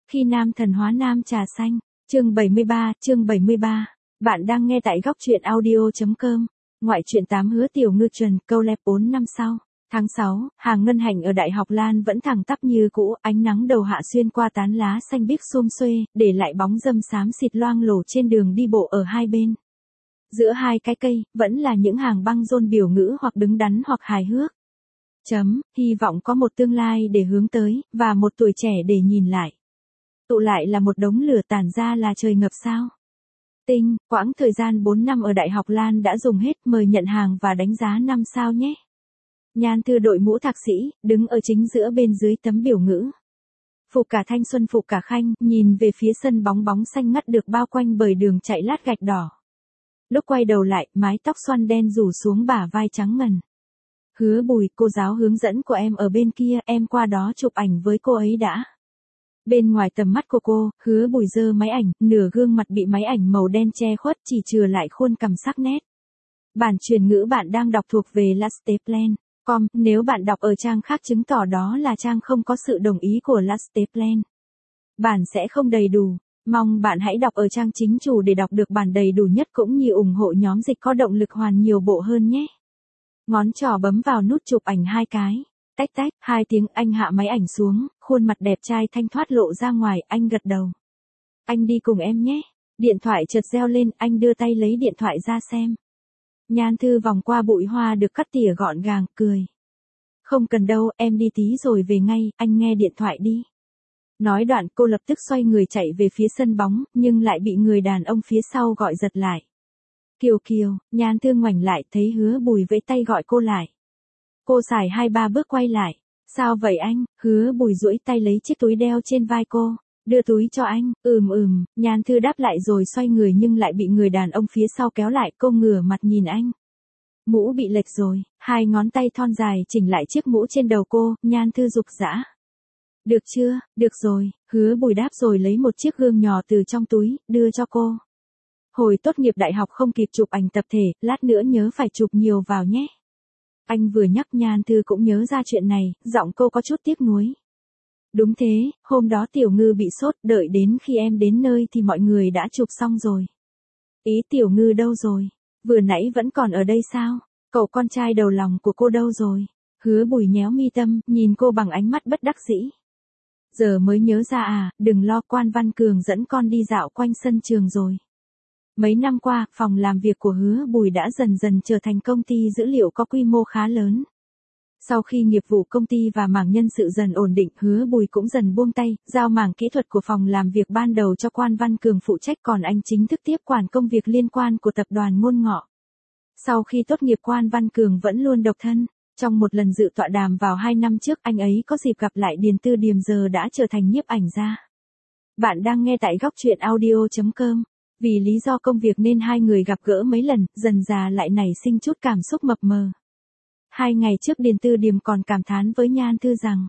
Khi nam thần hóa nam trà xanh, chương 73. Bạn đang nghe tại góc truyện audio.com. Ngoại truyện 8 Hứa Tiểu Ngư Trần, câu lép 4 năm sau. Tháng 6, hàng ngân hành ở Đại học Lan vẫn thẳng tắp như cũ, ánh nắng đầu hạ xuyên qua tán lá xanh biếc xum xuê, để lại bóng râm xám xịt loang lổ trên đường đi bộ ở hai bên. Giữa hai cái cây, vẫn là những hàng băng rôn biểu ngữ hoặc đứng đắn hoặc hài hước. Hy vọng có một tương lai để hướng tới, và một tuổi trẻ để nhìn lại. Tụ lại là một đống lửa, tản ra là trời ngập sao. Quãng thời gian 4 năm ở Đại học Lan đã dùng hết, mời nhận hàng và đánh giá 5 sao nhé. Nhan Thư đội mũ thạc sĩ, đứng ở chính giữa bên dưới tấm biểu ngữ. Phụ cả thanh xuân phụ cả khanh, nhìn về phía sân bóng xanh ngắt được bao quanh bởi đường chạy lát gạch đỏ. Lúc quay đầu lại, mái tóc xoăn đen rủ xuống bả vai trắng ngần. Hứa Bùi, cô giáo hướng dẫn của em ở bên kia, em qua đó chụp ảnh với cô ấy đã. Bên ngoài tầm mắt của cô, Hứa Bùi giơ máy ảnh, nửa gương mặt bị máy ảnh màu đen che khuất, chỉ chừa lại khuôn cằm sắc nét. Bản truyền ngữ bạn đang đọc thuộc về lasteplan.com, nếu bạn đọc ở trang khác chứng tỏ đó là trang không có sự đồng ý của Lasteplan. Bản sẽ không đầy đủ, mong bạn hãy đọc ở trang chính chủ để đọc được bản đầy đủ nhất cũng như ủng hộ nhóm dịch có động lực hoàn nhiều bộ hơn nhé. Ngón trỏ bấm vào nút chụp ảnh 2 cái. Tách, 2 tiếng, anh hạ máy ảnh xuống, khuôn mặt đẹp trai thanh thoát lộ ra ngoài, anh gật đầu. Anh đi cùng em nhé. Điện thoại chợt reo lên, anh đưa tay lấy điện thoại ra xem. Nhan Thư vòng qua bụi hoa được cắt tỉa gọn gàng, cười. Không cần đâu, em đi tí rồi về ngay, anh nghe điện thoại đi. Nói đoạn cô lập tức xoay người chạy về phía sân bóng, nhưng lại bị người đàn ông phía sau gọi giật lại. Kiều, Nhan Thư ngoảnh lại thấy Hứa Bùi vẫy tay gọi cô lại. Cô xài 2-3 bước quay lại. Sao vậy anh? Hứa Bùi duỗi tay lấy chiếc túi đeo trên vai cô. Đưa túi cho anh. Nhan Thư đáp lại rồi xoay người nhưng lại bị người đàn ông phía sau kéo lại, cô ngửa mặt nhìn anh. Mũ bị lệch rồi, 2 ngón tay thon dài chỉnh lại chiếc mũ trên đầu cô, Nhan Thư giục giã. Được chưa? Được rồi, Hứa Bùi đáp rồi lấy một chiếc gương nhỏ từ trong túi, đưa cho cô. Hồi tốt nghiệp đại học không kịp chụp ảnh tập thể, lát nữa nhớ phải chụp nhiều vào nhé. Anh vừa nhắc Nhan Thư cũng nhớ ra chuyện này, giọng cô có chút tiếc nuối. Đúng thế, hôm đó Tiểu Ngư bị sốt, đợi đến khi em đến nơi thì mọi người đã chụp xong rồi. Ý Tiểu Ngư đâu rồi? Vừa nãy vẫn còn ở đây sao? Cậu con trai đầu lòng của cô đâu rồi? Hứa Bùi nhéo mi tâm, nhìn cô bằng ánh mắt bất đắc dĩ. Giờ mới nhớ ra à, đừng lo, Quan Văn Cường dẫn con đi dạo quanh sân trường rồi. Mấy năm qua, phòng làm việc của Hứa Bùi đã dần dần trở thành công ty dữ liệu có quy mô khá lớn. Sau khi nghiệp vụ công ty và mảng nhân sự dần ổn định, Hứa Bùi cũng dần buông tay, giao mảng kỹ thuật của phòng làm việc ban đầu cho Quan Văn Cường phụ trách, còn anh chính thức tiếp quản công việc liên quan của tập đoàn Ngôn Ngọ. Sau khi tốt nghiệp, Quan Văn Cường vẫn luôn độc thân. Trong một lần dự tọa đàm vào 2 năm trước, anh ấy có dịp gặp lại Điền Tư Điềm, giờ đã trở thành nhiếp ảnh gia. Bạn đang nghe tại góc truyện audio.com. Vì lý do công việc nên hai người gặp gỡ mấy lần, dần dà lại nảy sinh chút cảm xúc mập mờ. 2 ngày trước Điền Tư Điềm còn cảm thán với Nhan Thư rằng,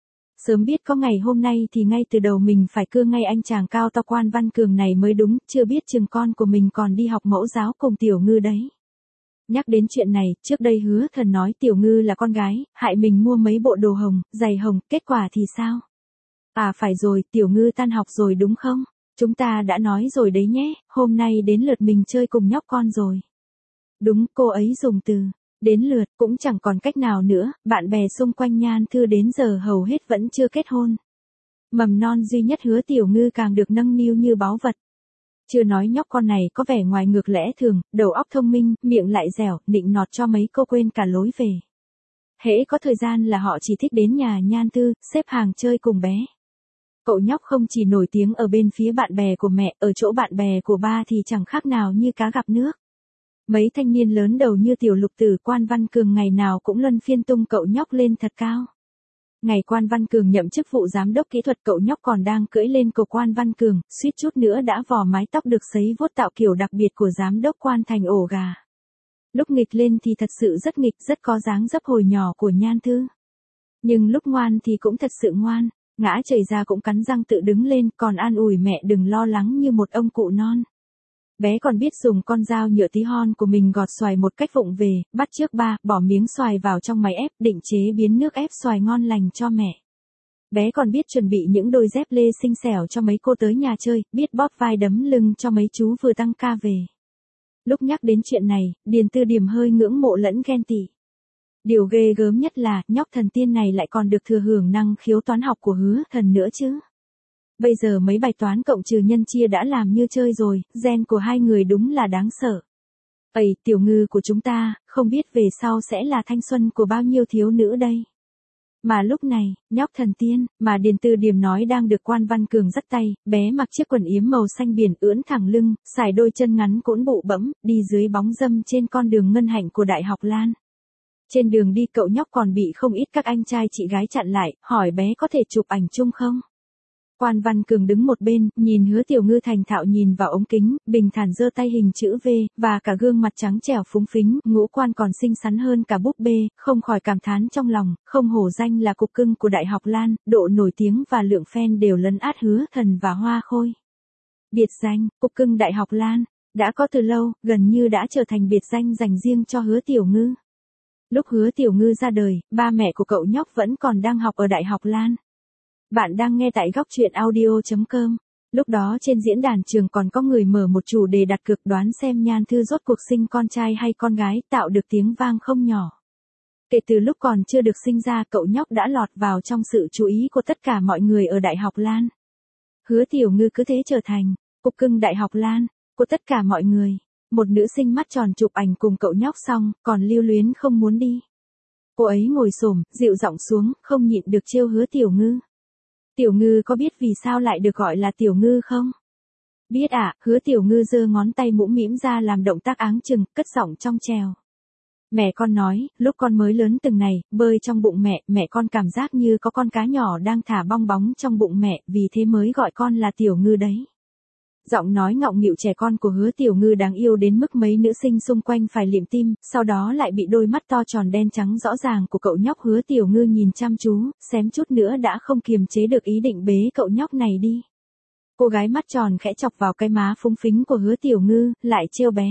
sớm biết có ngày hôm nay thì ngay từ đầu mình phải cưa ngay anh chàng cao to Quan Văn Cường này mới đúng, chưa biết chừng con của mình còn đi học mẫu giáo cùng Tiểu Ngư đấy. Nhắc đến chuyện này, trước đây Hứa Thần nói Tiểu Ngư là con gái, hại mình mua mấy bộ đồ hồng, giày hồng, kết quả thì sao? À phải rồi, Tiểu Ngư tan học rồi đúng không? Chúng ta đã nói rồi đấy nhé, hôm nay đến lượt mình chơi cùng nhóc con rồi. Đúng, cô ấy dùng từ đến lượt, cũng chẳng còn cách nào nữa, bạn bè xung quanh Nhan Thư đến giờ hầu hết vẫn chưa kết hôn. Mầm non duy nhất Hứa Tiểu Ngư càng được nâng niu như báu vật. Chưa nói nhóc con này có vẻ ngoài ngược lẽ thường, đầu óc thông minh, miệng lại dẻo, nịnh nọt cho mấy cô quên cả lối về. Hễ có thời gian là họ chỉ thích đến nhà Nhan Thư, xếp hàng chơi cùng bé. Cậu nhóc không chỉ nổi tiếng ở bên phía bạn bè của mẹ, ở chỗ bạn bè của ba thì chẳng khác nào như cá gặp nước. Mấy thanh niên lớn đầu như Tiểu Lục Tử, Quan Văn Cường ngày nào cũng luân phiên tung cậu nhóc lên thật cao. Ngày Quan Văn Cường nhậm chức vụ giám đốc kỹ thuật, cậu nhóc còn đang cưỡi lên cầu Quan Văn Cường, suýt chút nữa đã vò mái tóc được sấy vuốt tạo kiểu đặc biệt của giám đốc Quan thành ổ gà. Lúc nghịch lên thì thật sự rất nghịch, rất có dáng dấp hồi nhỏ của Nhan Thư. Nhưng lúc ngoan thì cũng thật sự ngoan, ngã chảy ra cũng cắn răng tự đứng lên, còn an ủi mẹ đừng lo lắng như một ông cụ non. Bé còn biết dùng con dao nhựa tí hon của mình gọt xoài một cách vụng về, bắt chước ba, bỏ miếng xoài vào trong máy ép, định chế biến nước ép xoài ngon lành cho mẹ. Bé còn biết chuẩn bị những đôi dép lê xinh xẻo cho mấy cô tới nhà chơi, biết bóp vai đấm lưng cho mấy chú vừa tăng ca về. Lúc nhắc đến chuyện này, Điền Tư Điểm hơi ngưỡng mộ lẫn ghen tị. Điều ghê gớm nhất là, nhóc thần tiên này lại còn được thừa hưởng năng khiếu toán học của Hứa Thần nữa chứ. Bây giờ mấy bài toán cộng trừ nhân chia đã làm như chơi rồi, gen của hai người đúng là đáng sợ. Ây, Tiểu Ngư của chúng ta, không biết về sau sẽ là thanh xuân của bao nhiêu thiếu nữ đây. Mà lúc này, nhóc thần tiên, mà Điền Tư Điểm nói đang được Quan Văn Cường dắt tay, bé mặc chiếc quần yếm màu xanh biển ưỡn thẳng lưng, xài đôi chân ngắn cũn bụ bẫm, đi dưới bóng râm trên con đường ngân hạnh của Đại học Lan. Trên đường đi cậu nhóc còn bị không ít các anh trai chị gái chặn lại, hỏi bé có thể chụp ảnh chung không? Quan Văn Cường đứng một bên, nhìn Hứa Tiểu Ngư thành thạo nhìn vào ống kính, bình thản giơ tay hình chữ V, và cả gương mặt trắng trẻo phúng phính, ngũ quan còn xinh xắn hơn cả búp bê, không khỏi cảm thán trong lòng, không hổ danh là cục cưng của Đại học Lan, độ nổi tiếng và lượng fan đều lấn át Hứa Thần và Hoa Khôi. Biệt danh, cục cưng Đại học Lan, đã có từ lâu, gần như đã trở thành biệt danh dành riêng cho Hứa Tiểu Ngư. Lúc Hứa Tiểu Ngư ra đời, ba mẹ của cậu nhóc vẫn còn đang học ở Đại học Lan. Bạn đang nghe tại góc truyện audio.com. Lúc đó trên diễn đàn trường còn có người mở một chủ đề đặt cược đoán xem Nhan Thư rốt cuộc sinh con trai hay con gái, tạo được tiếng vang không nhỏ. Kể từ lúc còn chưa được sinh ra, cậu nhóc đã lọt vào trong sự chú ý của tất cả mọi người ở Đại học Lan. Hứa Tiểu Ngư cứ thế trở thành cục cưng Đại học Lan của tất cả mọi người. Một nữ sinh mắt tròn chụp ảnh cùng cậu nhóc xong, còn lưu luyến không muốn đi. Cô ấy ngồi xổm, dịu giọng xuống, không nhịn được trêu Hứa Tiểu Ngư. Tiểu Ngư có biết vì sao lại được gọi là Tiểu Ngư không? Biết ạ, Hứa Tiểu Ngư giơ ngón tay mũm mĩm ra làm động tác áng chừng, cất giọng trong trèo. Mẹ con nói, lúc con mới lớn từng này, bơi trong bụng mẹ con cảm giác như có con cá nhỏ đang thả bong bóng trong bụng mẹ, vì thế mới gọi con là Tiểu Ngư đấy. Giọng nói ngọng nghịu trẻ con của Hứa Tiểu Ngư đáng yêu đến mức mấy nữ sinh xung quanh phải liệm tim, sau đó lại bị đôi mắt to tròn đen trắng rõ ràng của cậu nhóc Hứa Tiểu Ngư nhìn chăm chú, xém chút nữa đã không kiềm chế được ý định bế cậu nhóc này đi. Cô gái mắt tròn khẽ chọc vào cái má phúng phính của Hứa Tiểu Ngư, lại trêu bé.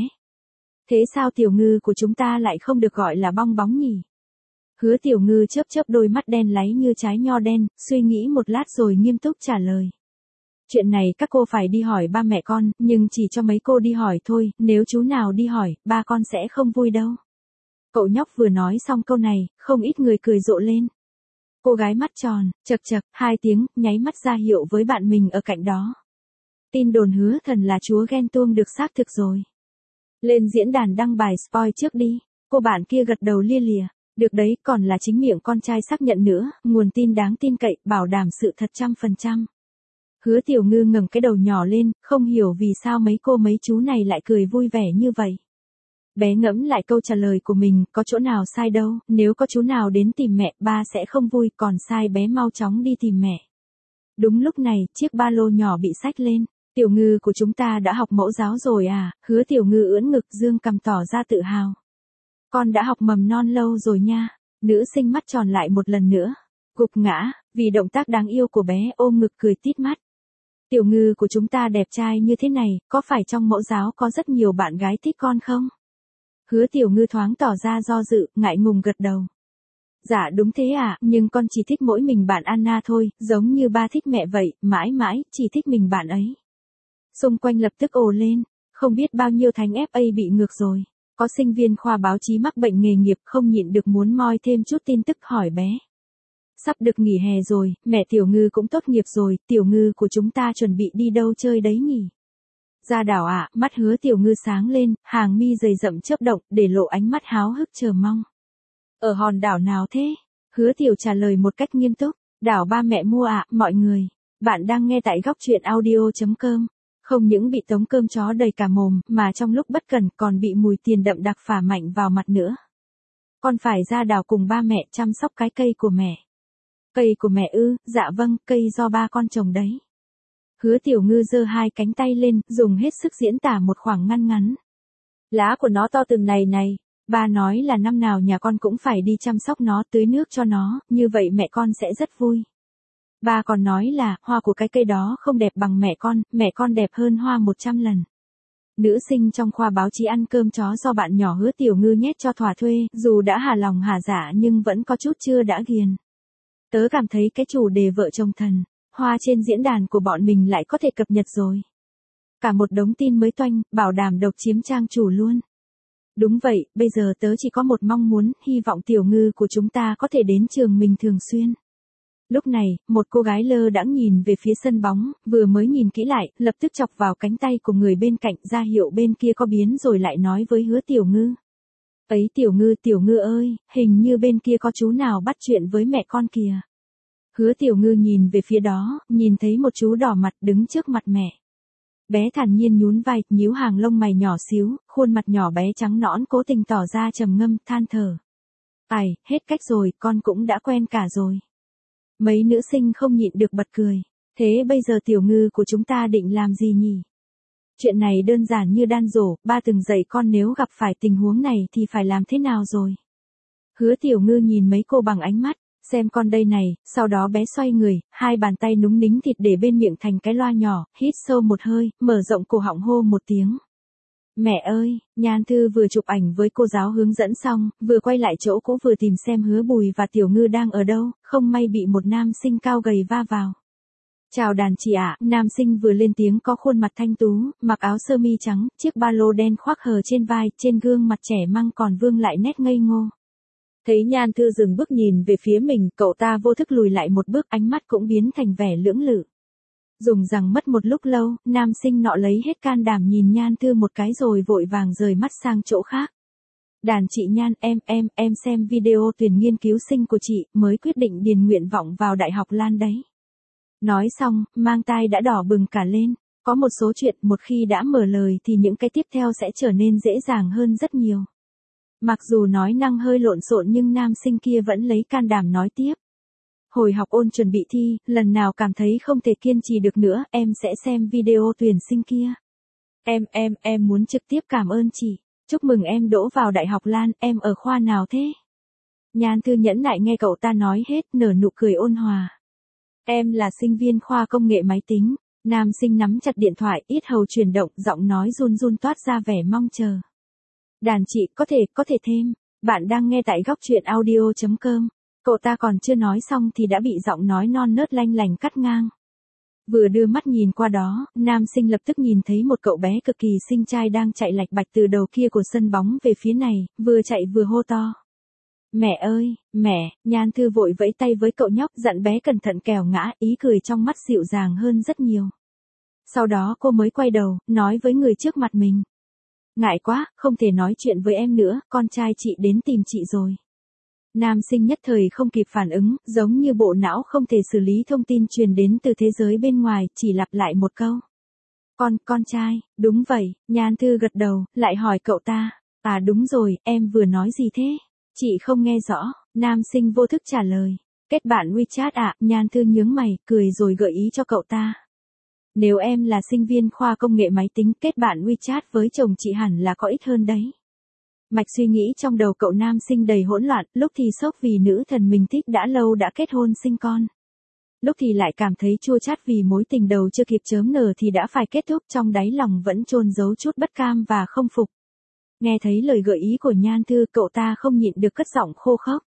Thế sao Tiểu Ngư của chúng ta lại không được gọi là bong bóng nhỉ? Hứa Tiểu Ngư chớp chớp đôi mắt đen láy như trái nho đen, suy nghĩ một lát rồi nghiêm túc trả lời. Chuyện này các cô phải đi hỏi ba mẹ con, nhưng chỉ cho mấy cô đi hỏi thôi, nếu chú nào đi hỏi, ba con sẽ không vui đâu. Cậu nhóc vừa nói xong câu này, không ít người cười rộ lên. Cô gái mắt tròn, chật chật, hai tiếng, nháy mắt ra hiệu với bạn mình ở cạnh đó. Tin đồn Hứa Thần là chúa ghen tuông được xác thực rồi. Lên diễn đàn đăng bài spoil trước đi, cô bạn kia gật đầu lia lịa. Được đấy, còn là chính miệng con trai xác nhận nữa, nguồn tin đáng tin cậy, bảo đảm sự thật 100%. Hứa Tiểu Ngư ngẩng cái đầu nhỏ lên, không hiểu vì sao mấy cô mấy chú này lại cười vui vẻ như vậy. Bé ngẫm lại câu trả lời của mình, có chỗ nào sai đâu, nếu có chú nào đến tìm mẹ, ba sẽ không vui, còn sai bé mau chóng đi tìm mẹ. Đúng lúc này, chiếc ba lô nhỏ bị xách lên. Tiểu Ngư của chúng ta đã học mẫu giáo rồi à? Hứa Tiểu Ngư ưỡn ngực dương cằm tỏ ra tự hào. Con đã học mầm non lâu rồi nha. Nữ sinh mắt tròn lại một lần nữa. Gục ngã, vì động tác đáng yêu của bé ôm ngực cười tít mắt. Tiểu Ngư của chúng ta đẹp trai như thế này, có phải trong mẫu giáo có rất nhiều bạn gái thích con không? Hứa Tiểu Ngư thoáng tỏ ra do dự, ngại ngùng gật đầu. Dạ đúng thế ạ, nhưng con chỉ thích mỗi mình bạn Anna thôi, giống như ba thích mẹ vậy, mãi mãi, chỉ thích mình bạn ấy. Xung quanh lập tức ồ lên, không biết bao nhiêu thánh FA bị ngược rồi. Có sinh viên khoa báo chí mắc bệnh nghề nghiệp không nhịn được muốn moi thêm chút tin tức hỏi bé. Sắp được nghỉ hè rồi, mẹ Tiểu Ngư cũng tốt nghiệp rồi, Tiểu Ngư của chúng ta chuẩn bị đi đâu chơi đấy nhỉ? Ra đảo ạ, mắt Hứa Tiểu Ngư sáng lên, hàng mi dày rậm chớp động, để lộ ánh mắt háo hức chờ mong. Ở hòn đảo nào thế? Hứa Tiểu trả lời một cách nghiêm túc, đảo ba mẹ mua ạ, mọi người. Bạn đang nghe tại góc truyện audio.com. Không những bị tống cơm chó đầy cả mồm, mà trong lúc bất cẩn còn bị mùi tiền đậm đặc phả mạnh vào mặt nữa. Con phải ra đảo cùng ba mẹ chăm sóc cái cây của mẹ. Cây của mẹ ư? Dạ vâng, cây do ba con trồng đấy. Hứa Tiểu Ngư giơ hai cánh tay lên, dùng hết sức diễn tả một khoảng ngăn ngắn. Lá của nó to từng này, ba nói là năm nào nhà con cũng phải đi chăm sóc nó, tưới nước cho nó, như vậy mẹ con sẽ rất vui. Ba còn nói là, hoa của cái cây đó không đẹp bằng mẹ con đẹp hơn hoa 100 lần. Nữ sinh trong khoa báo chí ăn cơm chó do bạn nhỏ Hứa Tiểu Ngư nhét cho thỏa thuê, dù đã hà lòng hà dạ nhưng vẫn có chút chưa đã ghiền. Tớ cảm thấy cái chủ đề vợ chồng thần, hoa trên diễn đàn của bọn mình lại có thể cập nhật rồi. Cả một đống tin mới toanh, bảo đảm độc chiếm trang chủ luôn. Đúng vậy, bây giờ tớ chỉ có một mong muốn, hy vọng tiểu ngư của chúng ta có thể đến trường mình thường xuyên. Lúc này, một cô gái lơ đãng nhìn về phía sân bóng, vừa mới nhìn kỹ lại, lập tức chọc vào cánh tay của người bên cạnh, ra hiệu bên kia có biến rồi lại nói với Hứa Tiểu Ngư. Ấy Tiểu Ngư ơi, hình như bên kia có chú nào bắt chuyện với mẹ con kìa. Hứa Tiểu Ngư nhìn về phía đó, nhìn thấy một chú đỏ mặt đứng trước mặt mẹ. Bé thản nhiên nhún vai, nhíu hàng lông mày nhỏ xíu, khuôn mặt nhỏ bé trắng nõn cố tình tỏ ra trầm ngâm, than thở. Ai, hết cách rồi, con cũng đã quen cả rồi. Mấy nữ sinh không nhịn được bật cười. Thế bây giờ Tiểu Ngư của chúng ta định làm gì nhỉ? Chuyện này đơn giản như đan rổ, ba từng dạy con nếu gặp phải tình huống này thì phải làm thế nào rồi? Hứa Tiểu Ngư nhìn mấy cô bằng ánh mắt, xem con đây này, sau đó bé xoay người, hai bàn tay núng nính thịt để bên miệng thành cái loa nhỏ, hít sâu một hơi, mở rộng cổ họng hô một tiếng. Mẹ ơi, Nhan Thư vừa chụp ảnh với cô giáo hướng dẫn xong, vừa quay lại chỗ cũ vừa tìm xem Hứa Bùi và Tiểu Ngư đang ở đâu, không may bị một nam sinh cao gầy va vào. Chào đàn chị ạ, nam sinh vừa lên tiếng có khuôn mặt thanh tú, mặc áo sơ mi trắng, chiếc ba lô đen khoác hờ trên vai, trên gương mặt trẻ măng còn vương lại nét ngây ngô. Thấy Nhan Thư dừng bước nhìn về phía mình, cậu ta vô thức lùi lại một bước, ánh mắt cũng biến thành vẻ lưỡng lự. Dùng rằng mất một lúc lâu, nam sinh nọ lấy hết can đảm nhìn Nhan Thư một cái rồi vội vàng rời mắt sang chỗ khác. Đàn chị Nhan, em xem video tuyển nghiên cứu sinh của chị, mới quyết định điền nguyện vọng vào Đại học Lan đấy. Nói xong, mang tai đã đỏ bừng cả lên. Có một số chuyện một khi đã mở lời thì những cái tiếp theo sẽ trở nên dễ dàng hơn rất nhiều. Mặc dù nói năng hơi lộn xộn nhưng nam sinh kia vẫn lấy can đảm nói tiếp. Hồi học ôn chuẩn bị thi, lần nào cảm thấy không thể kiên trì được nữa, em sẽ xem video tuyển sinh kia. Em muốn trực tiếp cảm ơn chị. Chúc mừng em đỗ vào Đại học Lan, em ở khoa nào thế? Nhan Thư nhẫn nại nghe cậu ta nói hết, nở nụ cười ôn hòa. Em là sinh viên khoa công nghệ máy tính. Nam sinh nắm chặt điện thoại, yết hầu chuyển động, giọng nói run run toát ra vẻ mong chờ. Đàn chị, có thể thêm. Bạn đang nghe tại góc truyện audio.com. Cậu ta còn chưa nói xong thì đã bị giọng nói non nớt lanh lành cắt ngang. Vừa đưa mắt nhìn qua đó, nam sinh lập tức nhìn thấy một cậu bé cực kỳ xinh trai đang chạy lạch bạch từ đầu kia của sân bóng về phía này, vừa chạy vừa hô to. Mẹ ơi, mẹ, Nhan Thư vội vẫy tay với cậu nhóc, dặn bé cẩn thận kẻo ngã, ý cười trong mắt dịu dàng hơn rất nhiều. Sau đó cô mới quay đầu, nói với người trước mặt mình. Ngại quá, không thể nói chuyện với em nữa, con trai chị đến tìm chị rồi. Nam sinh nhất thời không kịp phản ứng, giống như bộ não không thể xử lý thông tin truyền đến từ thế giới bên ngoài, chỉ lặp lại một câu. Con trai, đúng vậy, Nhan Thư gật đầu, lại hỏi cậu ta. À đúng rồi, em vừa nói gì thế? Chị không nghe rõ, nam sinh vô thức trả lời. Kết bạn WeChat ạ, Nhan Thư nhướng mày, cười rồi gợi ý cho cậu ta. Nếu em là sinh viên khoa công nghệ máy tính, kết bạn WeChat với chồng chị hẳn là có ích hơn đấy. Mạch suy nghĩ trong đầu cậu nam sinh đầy hỗn loạn, lúc thì sốc vì nữ thần mình thích đã lâu đã kết hôn sinh con. Lúc thì lại cảm thấy chua chát vì mối tình đầu chưa kịp chớm nở thì đã phải kết thúc, trong đáy lòng vẫn chôn giấu chút bất cam và không phục. Nghe thấy lời gợi ý của Nhan Thư, cậu ta không nhịn được cất giọng khô khốc.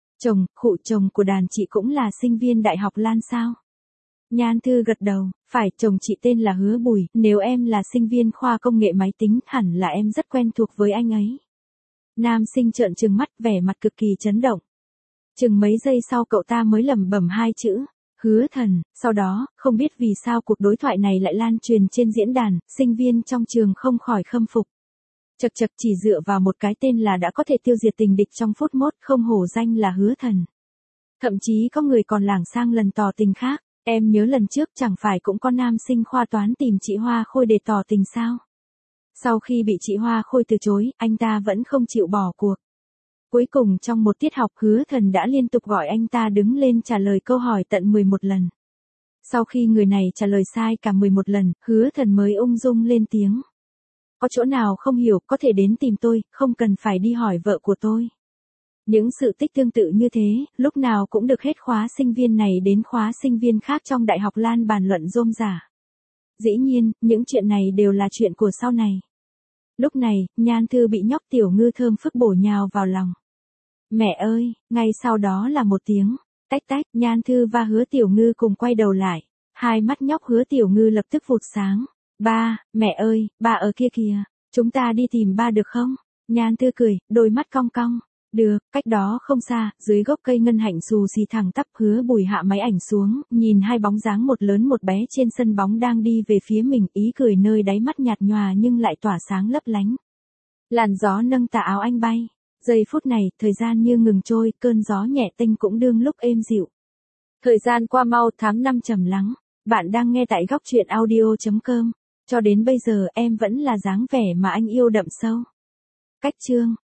Chồng của đàn chị cũng là sinh viên Đại học Lan sao? Nhan Thư gật đầu, phải, chồng chị tên là Hứa Bùi, nếu em là sinh viên khoa công nghệ máy tính, hẳn là em rất quen thuộc với anh ấy. Nam sinh trợn trừng mắt, vẻ mặt cực kỳ chấn động. Chừng mấy giây sau cậu ta mới lẩm bẩm hai chữ, Hứa Thần, sau đó, không biết vì sao cuộc đối thoại này lại lan truyền trên diễn đàn, sinh viên trong trường không khỏi khâm phục. Chật chỉ dựa vào một cái tên là đã có thể tiêu diệt tình địch trong phút mốt, không hổ danh là Hứa Thần. Thậm chí có người còn lảng sang lần tỏ tình khác, em nhớ lần trước chẳng phải cũng có nam sinh khoa toán tìm chị Hoa Khôi để tỏ tình sao? Sau khi bị chị Hoa Khôi từ chối, anh ta vẫn không chịu bỏ cuộc. Cuối cùng trong một tiết học, Hứa Thần đã liên tục gọi anh ta đứng lên trả lời câu hỏi tận 11 lần. Sau khi người này trả lời sai cả 11 lần, Hứa Thần mới ung dung lên tiếng. Có chỗ nào không hiểu, có thể đến tìm tôi, không cần phải đi hỏi vợ của tôi. Những sự tích tương tự như thế, lúc nào cũng được hết khóa sinh viên này đến khóa sinh viên khác trong Đại học Lan bàn luận rôm rả. Dĩ nhiên, những chuyện này đều là chuyện của sau này. Lúc này, Nhan Thư bị nhóc Tiểu Ngư thơm phức bổ nhào vào lòng. Mẹ ơi, ngay sau đó là một tiếng. Tách tách, Nhan Thư và Hứa Tiểu Ngư cùng quay đầu lại. Hai mắt nhóc Hứa Tiểu Ngư lập tức vụt sáng. Ba, mẹ ơi, ba ở kia kìa. Chúng ta đi tìm ba được không? Nhan Thư cười, đôi mắt cong cong. Được, cách đó không xa, dưới gốc cây ngân hạnh xù xì thẳng tắp. Hứa Bùi hạ máy ảnh xuống, nhìn hai bóng dáng một lớn một bé trên sân bóng đang đi về phía mình, ý cười nơi đáy mắt nhạt nhòa nhưng lại tỏa sáng lấp lánh. Làn gió nâng tà áo anh bay. Giây phút này, thời gian như ngừng trôi, cơn gió nhẹ tênh cũng đương lúc êm dịu. Thời gian qua mau, tháng 5 trầm lắng. Bạn đang nghe tại góc truyện audio.com. Cho đến bây giờ em vẫn là dáng vẻ mà anh yêu đậm sâu. Cách chương